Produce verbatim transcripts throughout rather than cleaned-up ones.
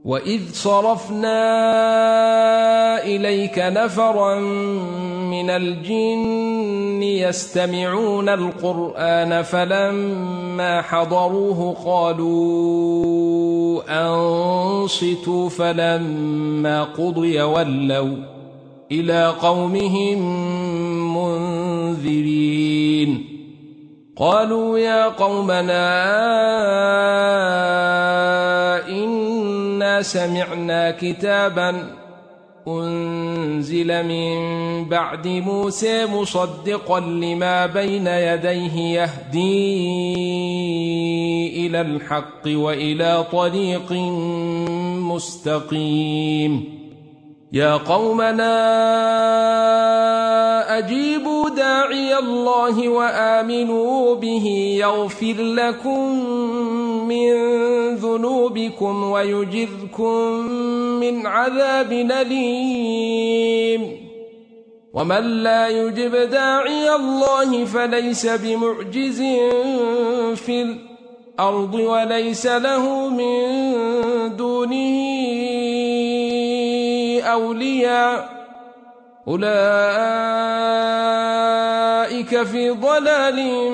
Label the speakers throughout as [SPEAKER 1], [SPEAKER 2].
[SPEAKER 1] وإذ صرفنا إليك نفرا من الجن يستمعون القرآن فلما حضروه قالوا أنصتوا فلما قضي ولوا إلى قومهم منذرين قالوا يا قومنا إنا سمعنا كتابا أنزل من بعد موسى مصدقا لما بين يديه يهدي إلى الحق وإلى طريق مستقيم يا قومنا أجيبوا داعي الله وآمنوا به يغفر لكم من ذنوبكم ويجركم من عذاب أليم ومن لا يجب داعي الله فليس بمعجز في الأرض وليس له من دونه أولياء أولئك في ضلال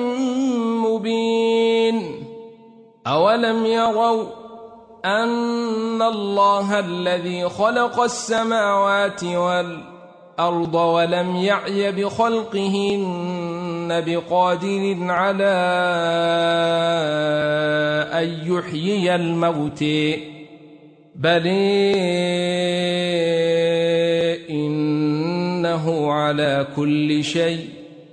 [SPEAKER 1] مبين أولم يروا أن الله الذي خلق السماوات والأرض ولم يعي بخلقهن بقادر على أن يحيي الموت بل إنه على كل شيء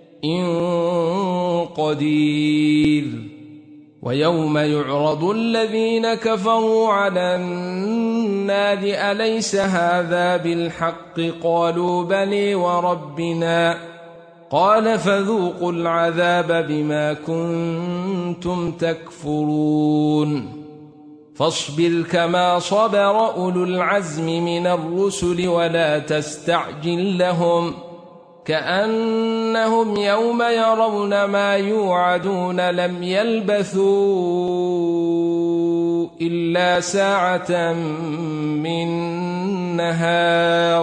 [SPEAKER 1] قدير ويوم يعرض الذين كفروا على النار أليس هذا بالحق قالوا بلى وربنا قال فذوقوا العذاب بما كنتم تكفرون فاصبر كما صبر أولو العزم من الرسل ولا تستعجل لهم كأنهم يوم يرون ما يوعدون لم يلبثوا إلا ساعة من نهار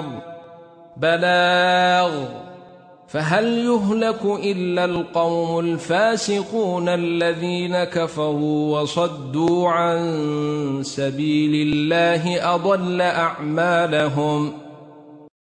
[SPEAKER 1] بلاغ فهل يهلك إلا القوم الفاسقون الذين كفروا وصدوا عن سبيل الله أضل أعمالهم